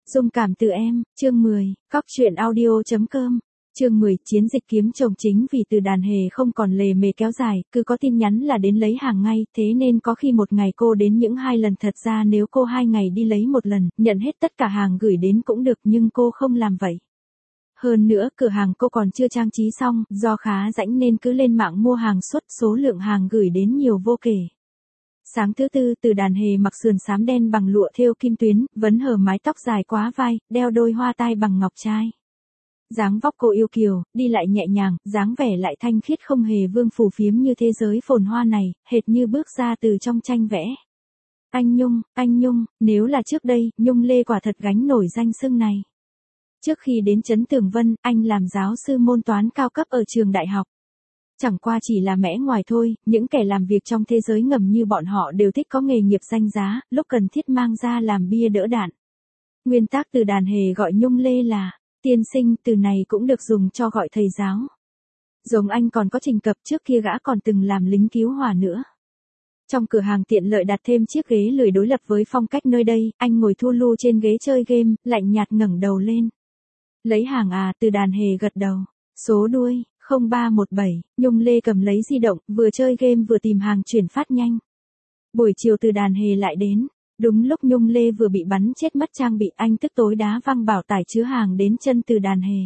Dung cảm từ em, chương 10, cóc truyện audio.com. Chương 10, chiến dịch kiếm chồng. Chính vì Từ Đàn Hề không còn lề mề kéo dài, cứ có tin nhắn là đến lấy hàng ngay, thế nên có khi một ngày cô đến những 2 lần. Thật ra nếu cô 2 ngày đi lấy một lần, nhận hết tất cả hàng gửi đến cũng được, nhưng cô không làm vậy. Hơn nữa, cửa hàng cô còn chưa trang trí xong, do khá rãnh nên cứ lên mạng mua hàng suốt, số lượng hàng gửi đến nhiều vô kể. Sáng thứ Tư, Từ Đàn Hề mặc sườn xám đen bằng lụa thêu kim tuyến, vấn hở mái tóc dài quá vai, đeo đôi hoa tai bằng ngọc trai. Dáng vóc cô yêu kiều, đi lại nhẹ nhàng, dáng vẻ lại thanh khiết, không hề vương phù phiếm như thế giới phồn hoa này, hệt như bước ra từ trong tranh vẽ. Anh Nhung, nếu là trước đây, Nhung Lê quả thật gánh nổi danh xưng này. Trước khi đến Trấn Tường Vân, anh làm giáo sư môn toán cao cấp ở trường đại học. Chẳng qua chỉ là mẽ ngoài thôi, những kẻ làm việc trong thế giới ngầm như bọn họ đều thích có nghề nghiệp danh giá, lúc cần thiết mang ra làm bia đỡ đạn. Nguyên tắc Từ Đàn Hề gọi Nhung Lê là tiên sinh, từ này cũng được dùng cho gọi thầy giáo. Giống anh còn có trình cập, trước kia gã còn từng làm lính cứu hỏa nữa. Trong cửa hàng tiện lợi đặt thêm chiếc ghế lười đối lập với phong cách nơi đây, anh ngồi thu lu trên ghế chơi game, lạnh nhạt ngẩng đầu lên. Lấy hàng à? Từ Đàn Hề gật đầu. Số đuôi 0317, Nhung Lê cầm lấy di động, vừa chơi game vừa tìm hàng chuyển phát nhanh. Buổi chiều Từ Đàn Hề lại đến. Đúng lúc Nhung Lê vừa bị bắn chết mất trang bị, anh tức tối đá văng bảo tải chứa hàng đến chân Từ Đàn Hề.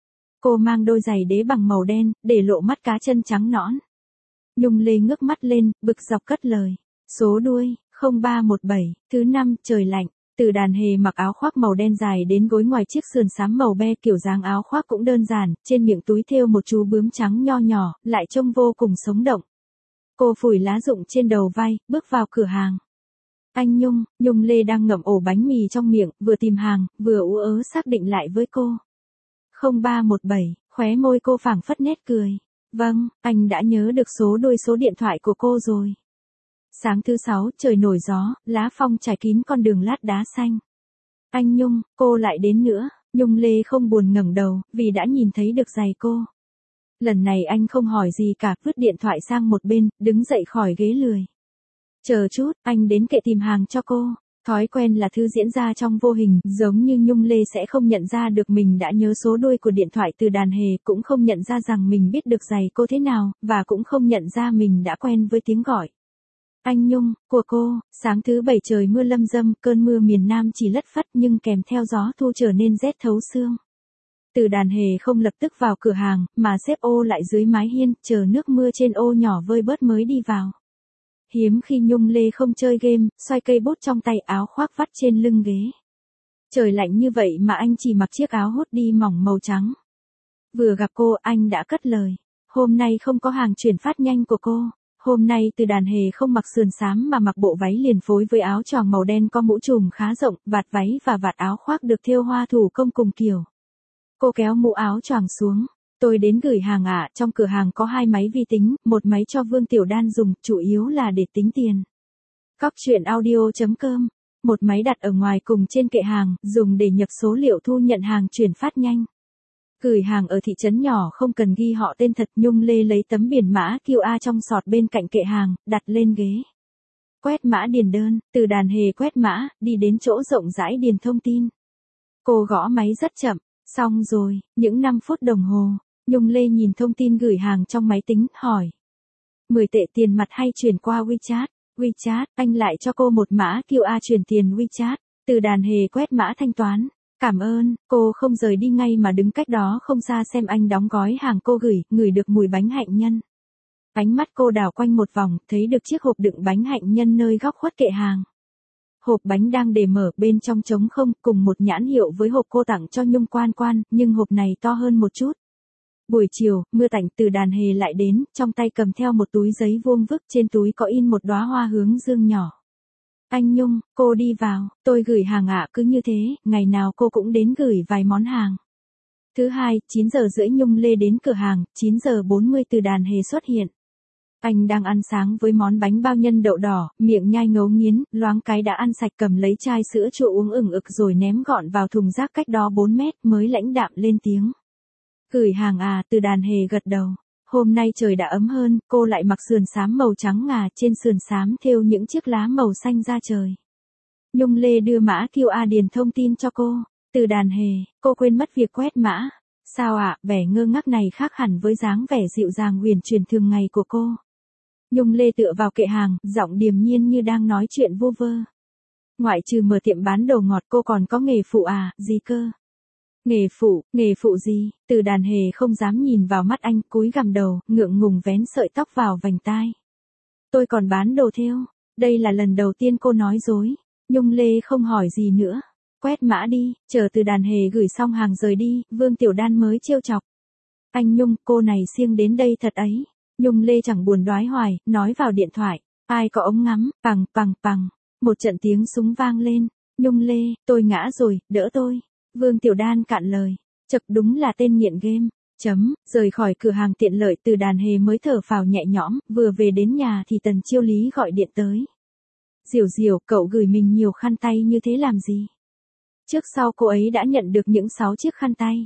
Cô mang đôi giày đế bằng màu đen, để lộ mắt cá chân trắng nõn. Nhung Lê ngước mắt lên, bực dọc cất lời. Số đuôi 0317, thứ 5, trời lạnh. Từ Đàn Hề mặc áo khoác màu đen dài đến gối, ngoài chiếc sườn xám màu be, kiểu dáng áo khoác cũng đơn giản, trên miệng túi thêu một chú bướm trắng nho nhỏ, lại trông vô cùng sống động. Cô phủi lá rụng trên đầu vai, bước vào cửa hàng. Anh Nhung Lê đang ngậm ổ bánh mì trong miệng, vừa tìm hàng, vừa ú ớ xác định lại với cô. 0317, khóe môi cô phảng phất nét cười. Vâng, anh đã nhớ được số đuôi số điện thoại của cô rồi. Sáng thứ Sáu, trời nổi gió, lá phong trải kín con đường lát đá xanh. Anh Nhung, cô lại đến nữa. Nhung Lê không buồn ngẩng đầu, vì đã nhìn thấy được giày cô. Lần này anh không hỏi gì cả, vứt điện thoại sang một bên, đứng dậy khỏi ghế lười. Chờ chút, anh đến kệ tìm hàng cho cô. Thói quen là thứ diễn ra trong vô hình, giống như Nhung Lê sẽ không nhận ra được mình đã nhớ số đuôi của điện thoại Từ Đàn Hề, cũng không nhận ra rằng mình biết được giày cô thế nào, và cũng không nhận ra mình đã quen với tiếng gọi. Anh Nhung, của cô. Sáng thứ Bảy trời mưa lâm dâm, cơn mưa miền Nam chỉ lất phất nhưng kèm theo gió thu trở nên rét thấu xương. Từ Đàn Hề không lập tức vào cửa hàng, mà xếp ô lại dưới mái hiên, chờ nước mưa trên ô nhỏ vơi bớt mới đi vào. Hiếm khi Nhung Lê không chơi game, xoay cây bút trong tay, áo khoác vắt trên lưng ghế. Trời lạnh như vậy mà anh chỉ mặc chiếc áo hoodie mỏng màu trắng. Vừa gặp cô, anh đã cất lời. Hôm nay không có hàng chuyển phát nhanh của cô. Hôm nay Từ Đàn Hề không mặc sườn xám mà mặc bộ váy liền phối với áo choàng màu đen có mũ trùm khá rộng, vạt váy và vạt áo khoác được thêu hoa thủ công cùng kiểu. Cô kéo mũ áo choàng xuống. Tôi đến gửi hàng ạ, trong cửa hàng có 2 máy vi tính, một máy cho Vương Tiểu Đan dùng, chủ yếu là để tính tiền. Cóc truyện audio.com, một máy đặt ở ngoài cùng trên kệ hàng, dùng để nhập số liệu thu nhận hàng chuyển phát nhanh. Gửi hàng ở thị trấn nhỏ không cần ghi họ tên thật. Nhung Lê lấy tấm biển mã QR trong sọt bên cạnh kệ hàng, đặt lên ghế. Quét mã điền đơn. Từ Đàn Hề quét mã, đi đến chỗ rộng rãi điền thông tin. Cô gõ máy rất chậm. Xong rồi, những 5 phút đồng hồ. Nhung Lê nhìn thông tin gửi hàng trong máy tính, hỏi. 10 tệ tiền mặt hay chuyển qua WeChat? WeChat, anh lại cho cô một mã QR chuyển tiền WeChat. Từ Đàn Hề quét mã thanh toán. Cảm ơn. Cô không rời đi ngay mà đứng cách đó không xa xem anh đóng gói hàng cô gửi, ngửi được mùi bánh hạnh nhân. Ánh mắt cô đảo quanh một vòng, thấy được chiếc hộp đựng bánh hạnh nhân nơi góc khuất kệ hàng. Hộp bánh đang để mở, bên trong trống không, cùng một nhãn hiệu với hộp cô tặng cho Nhung Quan Quan, nhưng hộp này to hơn một chút. Buổi chiều, mưa tạnh, Từ Đàn Hề lại đến, trong tay cầm theo một túi giấy vuông vức, trên túi có in một đóa hoa hướng dương nhỏ. Anh Nhung, cô đi vào, tôi gửi hàng ạ. Cứ như thế, ngày nào cô cũng đến gửi vài món hàng. Thứ Hai, 9 giờ rưỡi Nhung Lê đến cửa hàng, 9 giờ 40 Từ Đàn Hề xuất hiện. Anh đang ăn sáng với món bánh bao nhân đậu đỏ, miệng nhai ngấu nghiến, loáng cái đã ăn sạch, cầm lấy chai sữa chua uống ửng ực rồi ném gọn vào thùng rác cách đó 4 mét, mới lãnh đạm lên tiếng. Gửi hàng à? Từ Đàn Hề gật đầu. Hôm nay trời đã ấm hơn, cô lại mặc sườn xám màu trắng ngà, trên sườn xám thêu những chiếc lá màu xanh da trời. Nhung Lê đưa mã QR điền thông tin cho cô. Từ đàn hề, cô quên mất việc quét mã. Sao ạ, vẻ ngơ ngác này khác hẳn với dáng vẻ dịu dàng uyển chuyển thường ngày của cô. Nhung Lê tựa vào kệ hàng, giọng điềm nhiên như đang nói chuyện vu vơ. Ngoại trừ mở tiệm bán đồ ngọt cô còn có nghề phụ à, gì cơ? Nghề phụ gì? Từ đàn hề không dám nhìn vào mắt anh, cúi gằm đầu, ngượng ngùng vén sợi tóc vào vành tai. Tôi còn bán đồ thêu. Đây là lần đầu tiên cô nói dối. Nhung Lê không hỏi gì nữa. Quét mã đi, chờ Từ đàn hề gửi xong hàng rời đi, Vương Tiểu Đan mới trêu chọc. Anh Nhung, cô này siêng đến đây thật ấy. Nhung Lê chẳng buồn đoái hoài, nói vào điện thoại. Ai có ống ngắm, pằng. Một trận tiếng súng vang lên. Nhung Lê, tôi ngã rồi, đỡ tôi. Vương Tiểu Đan cạn lời. Chật, đúng là tên nghiện game. Rời khỏi cửa hàng tiện lợi, Từ đàn hề mới thở phào nhẹ nhõm, vừa về đến nhà thì Tần Chiêu Lý gọi điện tới. Diểu, cậu gửi mình nhiều khăn tay như thế làm gì? Trước sau cô ấy đã nhận được những 6 chiếc khăn tay.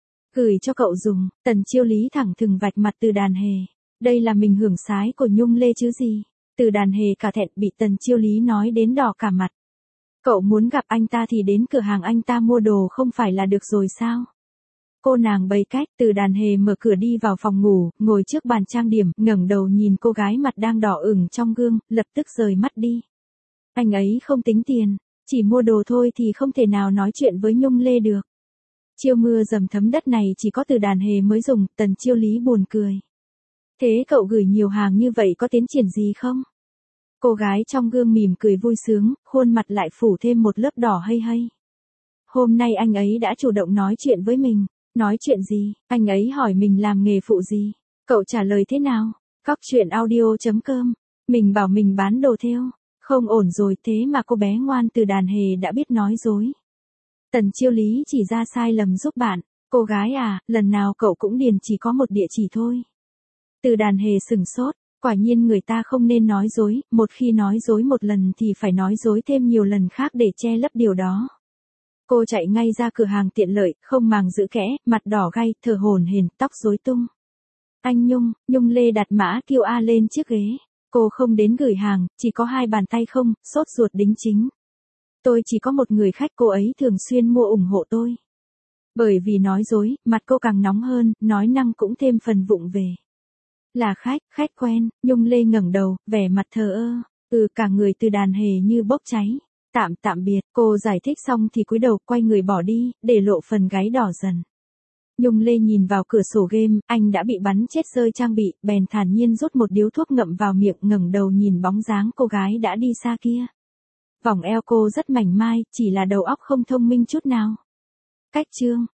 Gửi cho cậu dùng. Tần Chiêu Lý thẳng thừng vạch mặt Từ đàn hề. Đây là mình hưởng sái của Nhung Lê chứ gì? Từ đàn hề cả thẹn, bị Tần Chiêu Lý nói đến đỏ cả mặt. Cậu muốn gặp anh ta thì đến cửa hàng anh ta mua đồ không phải là được rồi sao? Cô nàng bày cách. Từ đàn hề mở cửa đi vào phòng ngủ, ngồi trước bàn trang điểm, ngẩng đầu nhìn cô gái mặt đang đỏ ửng trong gương, lập tức rời mắt đi. Anh ấy không tính tiền, chỉ mua đồ thôi thì không thể nào nói chuyện với Nhung Lê được. Chiêu mưa dầm thấm đất này chỉ có Từ đàn hề mới dùng. Tần Chiêu Lý buồn cười. Thế cậu gửi nhiều hàng như vậy có tiến triển gì không? Cô gái trong gương mỉm cười vui sướng, khuôn mặt lại phủ thêm một lớp đỏ hây. Hôm nay anh ấy đã chủ động nói chuyện với mình. Nói chuyện gì? Anh ấy hỏi mình làm nghề phụ gì? Cậu trả lời thế nào? Cóc truyện audio.com. Mình bảo mình bán đồ thêu. Không ổn rồi, thế mà cô bé ngoan Từ đàn hề đã biết nói dối. Tần Chiêu Lý chỉ ra sai lầm giúp bạn. Cô gái à, lần nào cậu cũng điền chỉ có một địa chỉ thôi. Từ đàn hề sửng sốt. Quả nhiên người ta không nên nói dối, một khi nói dối một lần thì phải nói dối thêm nhiều lần khác để che lấp điều đó. Cô chạy ngay ra cửa hàng tiện lợi, không màng giữ kẽ, mặt đỏ gay, thở hổn hển, tóc rối tung. Anh Nhung Lê đặt mã QR lên chiếc ghế. Cô không đến gửi hàng, chỉ có 2 bàn tay không, sốt ruột đính chính. Tôi chỉ có một người khách, cô ấy thường xuyên mua ủng hộ tôi. Bởi vì nói dối, mặt cô càng nóng hơn, nói năng cũng thêm phần vụng về. Là khách quen. Nhung Lê ngẩng đầu, vẻ mặt thờ ơ. Cả người Từ đàn hề như bốc cháy. Tạm biệt, cô giải thích xong thì cúi đầu quay người bỏ đi, để lộ phần gáy đỏ dần. Nhung Lê nhìn vào cửa sổ game, anh đã bị bắn chết rơi trang bị, bèn thản nhiên rút một điếu thuốc ngậm vào miệng, ngẩng đầu nhìn bóng dáng cô gái đã đi xa kia. Vòng eo cô rất mảnh mai, chỉ là đầu óc không thông minh chút nào. Cách chương.